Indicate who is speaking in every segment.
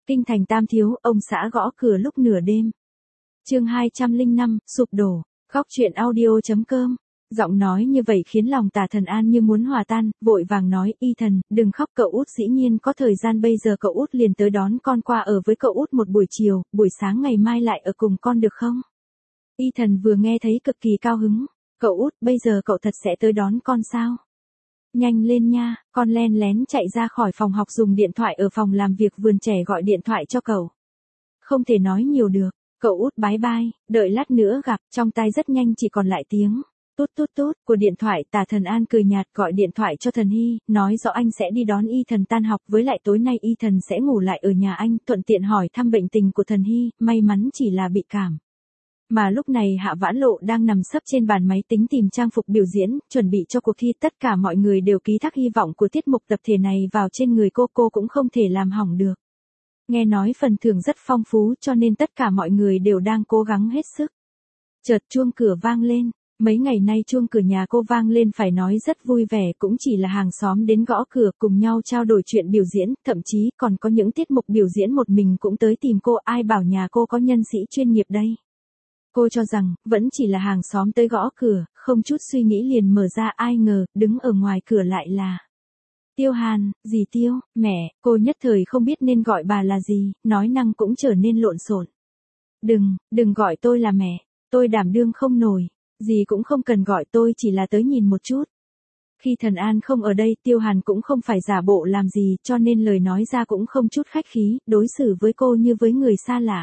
Speaker 1: Kinh thành Tam Thiếu, ông xã gõ cửa lúc nửa đêm. Chương 205, sụp đổ. Góc truyện audio.com. Giọng nói như vậy khiến lòng Tả Thần An như muốn hòa tan, vội vàng nói, Y Thần, đừng khóc, cậu út dĩ nhiên có thời gian, bây giờ cậu út liền tới đón con qua ở với cậu út một buổi chiều, buổi sáng ngày mai lại ở cùng con được không? Y Thần vừa nghe thấy cực kỳ cao hứng. Cậu út, bây giờ cậu thật sẽ tới đón con sao? Nhanh lên nha, con len lén chạy ra khỏi phòng học dùng điện thoại ở phòng làm việc vườn trẻ gọi điện thoại cho cậu. Không thể nói nhiều được, cậu út bái bai, đợi lát nữa gặp, trong tai rất nhanh chỉ còn lại tiếng tút tút tút của điện thoại. Tả Thần An cười nhạt gọi điện thoại cho Thần Hy, nói rõ anh sẽ đi đón Y Thần tan học, với lại tối nay Y Thần sẽ ngủ lại ở nhà anh, thuận tiện hỏi thăm bệnh tình của Thần Hy, may mắn chỉ là bị cảm. Mà lúc này Hạ Vãn Lộ đang nằm sấp trên bàn máy tính tìm trang phục biểu diễn, chuẩn bị cho cuộc thi. Tất cả mọi người đều ký thác hy vọng của tiết mục tập thể này vào trên người cô cũng không thể làm hỏng được. Nghe nói phần thưởng rất phong phú cho nên tất cả mọi người đều đang cố gắng hết sức. Chợt chuông cửa vang lên, mấy ngày nay chuông cửa nhà cô vang lên phải nói rất vui vẻ, cũng chỉ là hàng xóm đến gõ cửa cùng nhau trao đổi chuyện biểu diễn, thậm chí còn có những tiết mục biểu diễn một mình cũng tới tìm cô, ai bảo nhà cô có nhân sĩ chuyên nghiệp đây. Cô cho rằng, vẫn chỉ là hàng xóm tới gõ cửa, không chút suy nghĩ liền mở ra, ai ngờ, đứng ở ngoài cửa lại là Tiêu Hàn. Dì Tiêu, mẹ, cô nhất thời không biết nên gọi bà là gì, nói năng cũng trở nên lộn xộn. Đừng gọi tôi là mẹ, tôi đảm đương không nổi, dì cũng không cần gọi, tôi chỉ là tới nhìn một chút. Khi Thần An không ở đây, Tiêu Hàn cũng không phải giả bộ làm gì, cho nên lời nói ra cũng không chút khách khí, đối xử với cô như với người xa lạ.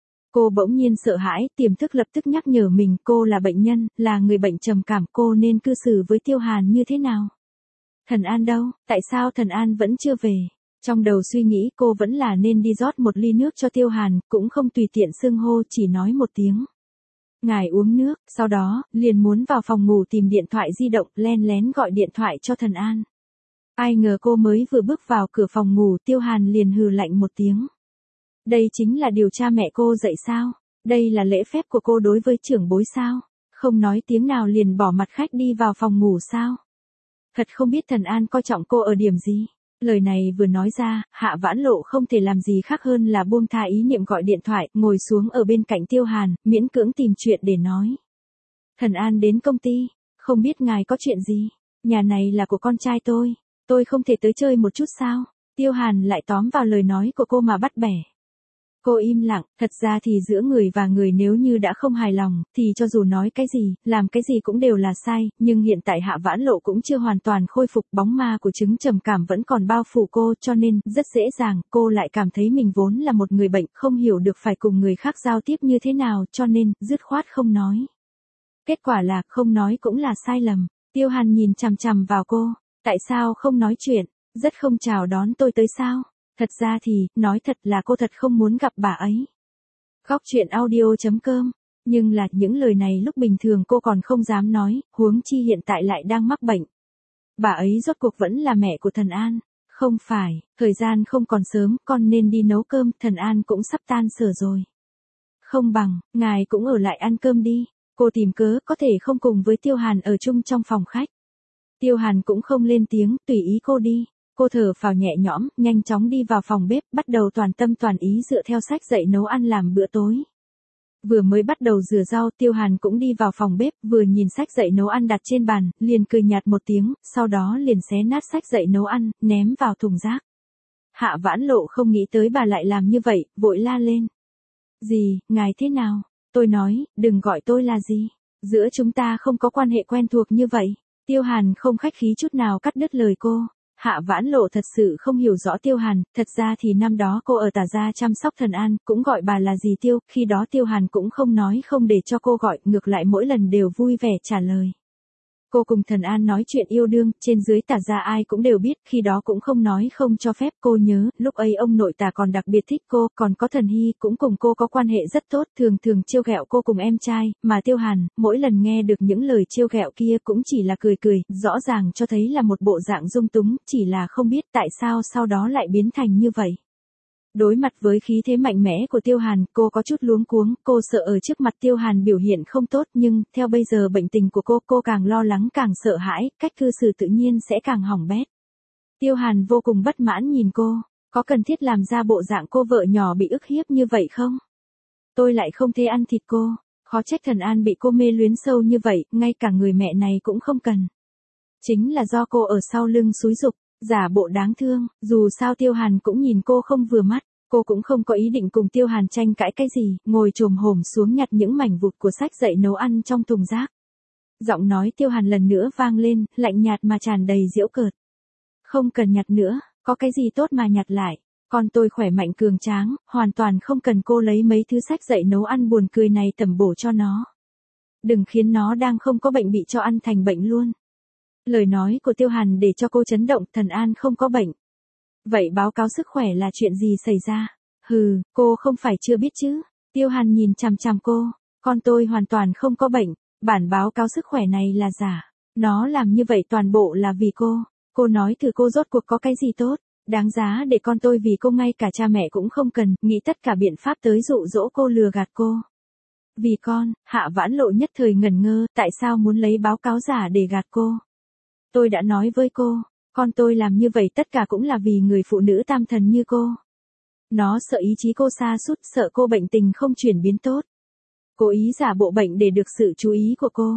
Speaker 1: Cô bỗng nhiên sợ hãi, tiềm thức lập tức nhắc nhở mình, cô là bệnh nhân, là người bệnh trầm cảm, cô nên cư xử với Tiêu Hàn như thế nào? Thần An đâu, tại sao Thần An vẫn chưa về? Trong đầu suy nghĩ cô vẫn là nên đi rót một ly nước cho Tiêu Hàn, cũng không tùy tiện xưng hô, chỉ nói một tiếng. Ngài uống nước, sau đó, liền muốn vào phòng ngủ tìm điện thoại di động, len lén gọi điện thoại cho Thần An. Ai ngờ cô mới vừa bước vào cửa phòng ngủ, Tiêu Hàn liền hừ lạnh một tiếng. Đây chính là điều cha mẹ cô dạy sao? Đây là lễ phép của cô đối với trưởng bối sao? Không nói tiếng nào liền bỏ mặt khách đi vào phòng ngủ sao? Thật không biết Thần An coi trọng cô ở điểm gì? Lời này vừa nói ra, Hạ Vãn Lộ không thể làm gì khác hơn là buông tha ý niệm gọi điện thoại, ngồi xuống ở bên cạnh Tiêu Hàn, miễn cưỡng tìm chuyện để nói. Thần An đến công ty, không biết ngài có chuyện gì? Nhà này là của con trai tôi không thể tới chơi một chút sao? Tiêu Hàn lại tóm vào lời nói của cô mà bắt bẻ. Cô im lặng, thật ra thì giữa người và người nếu như đã không hài lòng, thì cho dù nói cái gì, làm cái gì cũng đều là sai, nhưng hiện tại Hạ Vãn Lộ cũng chưa hoàn toàn khôi phục, bóng ma của chứng trầm cảm vẫn còn bao phủ cô, cho nên, rất dễ dàng, cô lại cảm thấy mình vốn là một người bệnh, không hiểu được phải cùng người khác giao tiếp như thế nào, cho nên, dứt khoát không nói. Kết quả là, không nói cũng là sai lầm. Tiêu Hàn nhìn chằm chằm vào cô, tại sao không nói chuyện, rất không chào đón tôi tới sao? Thật ra thì, nói thật là cô thật không muốn gặp bà ấy. Góc truyện audio.com. Nhưng là, những lời này lúc bình thường cô còn không dám nói, huống chi hiện tại lại đang mắc bệnh. Bà ấy rốt cuộc vẫn là mẹ của Thần An. Không phải, thời gian không còn sớm, con nên đi nấu cơm, Thần An cũng sắp tan sở rồi. Không bằng, ngài cũng ở lại ăn cơm đi. Cô tìm cớ có thể không cùng với Tiêu Hàn ở chung trong phòng khách. Tiêu Hàn cũng không lên tiếng, tùy ý cô đi. Cô thở phào nhẹ nhõm, nhanh chóng đi vào phòng bếp, bắt đầu toàn tâm toàn ý dựa theo sách dạy nấu ăn làm bữa tối. Vừa mới bắt đầu rửa rau, Tiêu Hàn cũng đi vào phòng bếp, vừa nhìn sách dạy nấu ăn đặt trên bàn, liền cười nhạt một tiếng, sau đó liền xé nát sách dạy nấu ăn, ném vào thùng rác. Hạ Vãn Lộ không nghĩ tới bà lại làm như vậy, vội la lên. Gì, ngài thế nào? Tôi nói, đừng gọi tôi là gì. Giữa chúng ta không có quan hệ quen thuộc như vậy. Tiêu Hàn không khách khí chút nào cắt đứt lời cô. Hạ Vãn Lộ thật sự không hiểu rõ Tiêu Hàn, thật ra thì năm đó cô ở Tả gia chăm sóc Thần An, cũng gọi bà là dì Tiêu, khi đó Tiêu Hàn cũng không nói không để cho cô gọi, ngược lại mỗi lần đều vui vẻ trả lời. Cô cùng Thần An nói chuyện yêu đương, trên dưới Tả gia ai cũng đều biết, khi đó cũng không nói không cho phép. Cô nhớ, lúc ấy ông nội Tả còn đặc biệt thích cô, còn có Thần Hy cũng cùng cô có quan hệ rất tốt, thường thường trêu ghẹo cô cùng em trai, mà Tiêu Hàn, mỗi lần nghe được những lời trêu ghẹo kia cũng chỉ là cười cười, rõ ràng cho thấy là một bộ dạng dung túng, chỉ là không biết tại sao sau đó lại biến thành như vậy. Đối mặt với khí thế mạnh mẽ của Tiêu Hàn, cô có chút luống cuống, cô sợ ở trước mặt Tiêu Hàn biểu hiện không tốt, nhưng, theo bây giờ bệnh tình của cô càng lo lắng càng sợ hãi, cách cư xử tự nhiên sẽ càng hỏng bét. Tiêu Hàn vô cùng bất mãn nhìn cô, Có cần thiết làm ra bộ dạng cô vợ nhỏ bị ức hiếp như vậy không? Tôi lại không thể ăn thịt cô. Khó trách Thần An bị cô mê luyến sâu như vậy, ngay cả người mẹ này cũng không cần. Chính là do cô ở sau lưng xúi giục, giả bộ đáng thương, dù sao Tiêu Hàn cũng nhìn cô không vừa mắt. Cô cũng không có ý định cùng Tiêu Hàn tranh cãi cái gì, ngồi chồm hổm xuống nhặt những mảnh vụt của sách dạy nấu ăn trong thùng rác. Giọng nói Tiêu Hàn lần nữa vang lên, lạnh nhạt mà tràn đầy giễu cợt. Không cần nhặt nữa, có cái gì tốt mà nhặt lại. Con tôi khỏe mạnh cường tráng, hoàn toàn không cần cô lấy mấy thứ sách dạy nấu ăn buồn cười này tẩm bổ cho nó. Đừng khiến nó đang không có bệnh bị cho ăn thành bệnh luôn. Lời nói của Tiêu Hàn để cho cô chấn động, Thần An không có bệnh. Vậy báo cáo sức khỏe là chuyện gì xảy ra? Hừ, cô không phải chưa biết chứ. Tiêu Hàn nhìn chằm chằm cô. Con tôi hoàn toàn không có bệnh. Bản báo cáo sức khỏe này là giả. Nó làm như vậy toàn bộ là vì cô. Cô nói thử cô rốt cuộc có cái gì tốt. Đáng giá để con tôi vì cô ngay cả cha mẹ cũng không cần, nghĩ tất cả biện pháp tới dụ dỗ cô lừa gạt cô. Vì con, Hạ Vãn Lộ nhất thời ngẩn ngơ, tại sao muốn lấy báo cáo giả để gạt cô? Tôi đã nói với cô, con tôi làm như vậy tất cả cũng là vì người phụ nữ tam thần như cô. Nó sợ ý chí cô sa sút, sợ cô bệnh tình không chuyển biến tốt. Cố ý giả bộ bệnh để được sự chú ý của cô.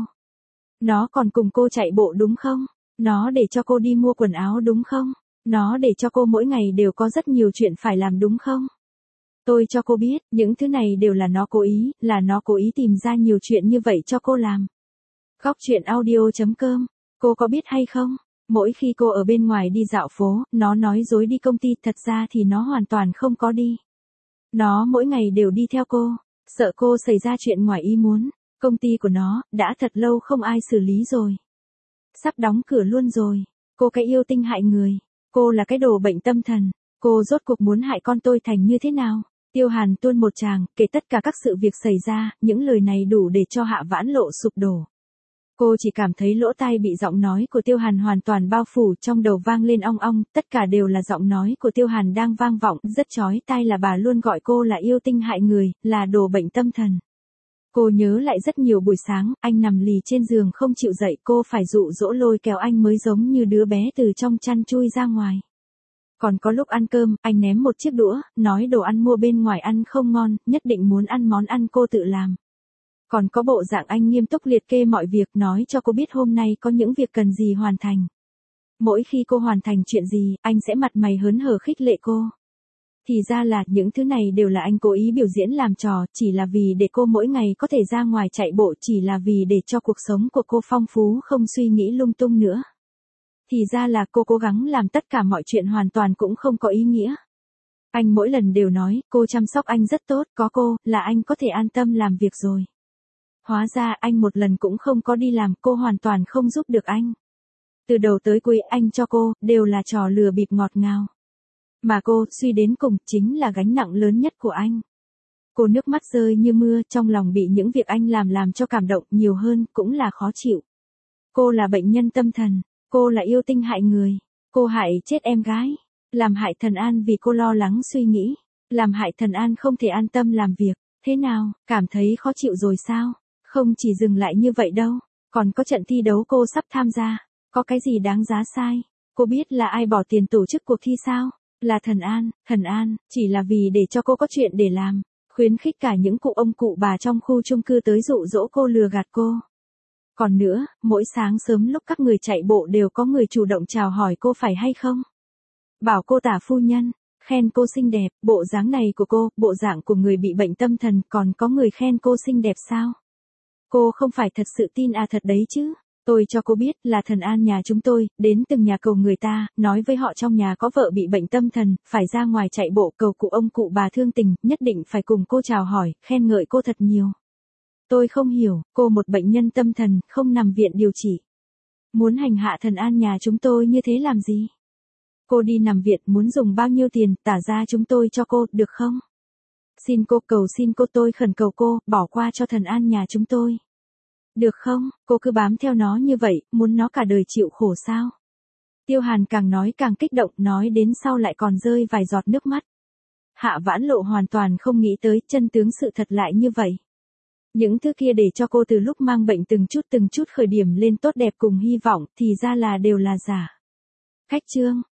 Speaker 1: Nó còn cùng cô chạy bộ đúng không? Nó để cho cô đi mua quần áo đúng không? Nó để cho cô mỗi ngày đều có rất nhiều chuyện phải làm đúng không? Tôi cho cô biết, những thứ này đều là nó cố ý, là nó cố ý tìm ra nhiều chuyện như vậy cho cô làm. Góc truyện audio.com, cô có biết hay không? Mỗi khi cô ở bên ngoài đi dạo phố, nó nói dối đi công ty, thật ra thì nó hoàn toàn không có đi. Nó mỗi ngày đều đi theo cô, sợ cô xảy ra chuyện ngoài ý muốn. Công ty của nó, đã thật lâu không ai xử lý rồi. Sắp đóng cửa luôn rồi. Cô cái yêu tinh hại người. Cô là cái đồ bệnh tâm thần. Cô rốt cuộc muốn hại con tôi thành như thế nào? Tiêu Hàn tuôn một tràng, kể tất cả các sự việc xảy ra, những lời này đủ để cho Hạ Vãn Lộ sụp đổ. Cô chỉ cảm thấy lỗ tai bị giọng nói của Tiêu Hàn hoàn toàn bao phủ, trong đầu vang lên ong ong, tất cả đều là giọng nói của Tiêu Hàn đang vang vọng, rất chói tai, là bà luôn gọi cô là yêu tinh hại người, là đồ bệnh tâm thần. Cô nhớ lại rất nhiều buổi sáng, anh nằm lì trên giường không chịu dậy, cô phải dụ dỗ lôi kéo anh mới giống như đứa bé từ trong chăn chui ra ngoài. Còn có lúc ăn cơm, anh ném một chiếc đũa, nói đồ ăn mua bên ngoài ăn không ngon, nhất định muốn ăn món ăn cô tự làm. Còn có bộ dạng anh nghiêm túc liệt kê mọi việc, nói cho cô biết hôm nay có những việc cần gì hoàn thành. Mỗi khi cô hoàn thành chuyện gì, anh sẽ mặt mày hớn hở khích lệ cô. Thì ra là những thứ này đều là anh cố ý biểu diễn làm trò, chỉ là vì để cô mỗi ngày có thể ra ngoài chạy bộ, chỉ là vì để cho cuộc sống của cô phong phú, không suy nghĩ lung tung nữa. Thì ra là cô cố gắng làm tất cả mọi chuyện hoàn toàn cũng không có ý nghĩa. Anh mỗi lần đều nói, cô chăm sóc anh rất tốt, có cô, là anh có thể an tâm làm việc rồi. Hóa ra anh một lần cũng không có đi làm, cô hoàn toàn không giúp được anh. Từ đầu tới cuối anh cho cô, đều là trò lừa bịp ngọt ngào. Mà cô, suy đến cùng, chính là gánh nặng lớn nhất của anh. Cô nước mắt rơi như mưa, trong lòng bị những việc anh làm cho cảm động, nhiều hơn, cũng là khó chịu. Cô là bệnh nhân tâm thần, cô là yêu tinh hại người, cô hại chết em gái, làm hại Thần An vì cô lo lắng suy nghĩ, làm hại Thần An không thể an tâm làm việc. Thế nào, cảm thấy khó chịu rồi sao? Không chỉ dừng lại như vậy đâu, còn có trận thi đấu cô sắp tham gia, có cái gì đáng giá sai? Cô biết là ai bỏ tiền tổ chức cuộc thi sao? Là Thần An, chỉ là vì để cho cô có chuyện để làm, khuyến khích cả những cụ ông cụ bà trong khu chung cư tới dụ dỗ cô, lừa gạt cô. Còn nữa, mỗi sáng sớm lúc các người chạy bộ đều có người chủ động chào hỏi cô phải hay không? Bảo cô tả phu nhân, khen cô xinh đẹp, bộ dáng này của cô, bộ dạng của người bị bệnh tâm thần, còn có người khen cô xinh đẹp sao? Cô không phải thật sự tin à thật đấy chứ? Tôi cho cô biết là Thần An nhà chúng tôi, đến từng nhà cầu người ta, nói với họ trong nhà có vợ bị bệnh tâm thần, phải ra ngoài chạy bộ cầu cụ ông cụ bà thương tình, nhất định phải cùng cô chào hỏi, khen ngợi cô thật nhiều. Tôi không hiểu, cô một bệnh nhân tâm thần, không nằm viện điều trị. Muốn hành hạ Thần An nhà chúng tôi như thế làm gì? Cô đi nằm viện muốn dùng bao nhiêu tiền, tả ra chúng tôi cho cô, được không? Xin cô, cầu xin cô, tôi khẩn cầu cô, bỏ qua cho Thần An nhà chúng tôi. Được không, cô cứ bám theo nó như vậy, muốn nó cả đời chịu khổ sao? Tiêu Hàn càng nói càng kích động, nói đến sau lại còn rơi vài giọt nước mắt. Hạ Vãn Lộ hoàn toàn không nghĩ tới chân tướng sự thật lại như vậy. Những thứ kia để cho cô từ lúc mang bệnh từng chút khởi điểm lên tốt đẹp cùng hy vọng, thì ra là đều là giả. Khách chương.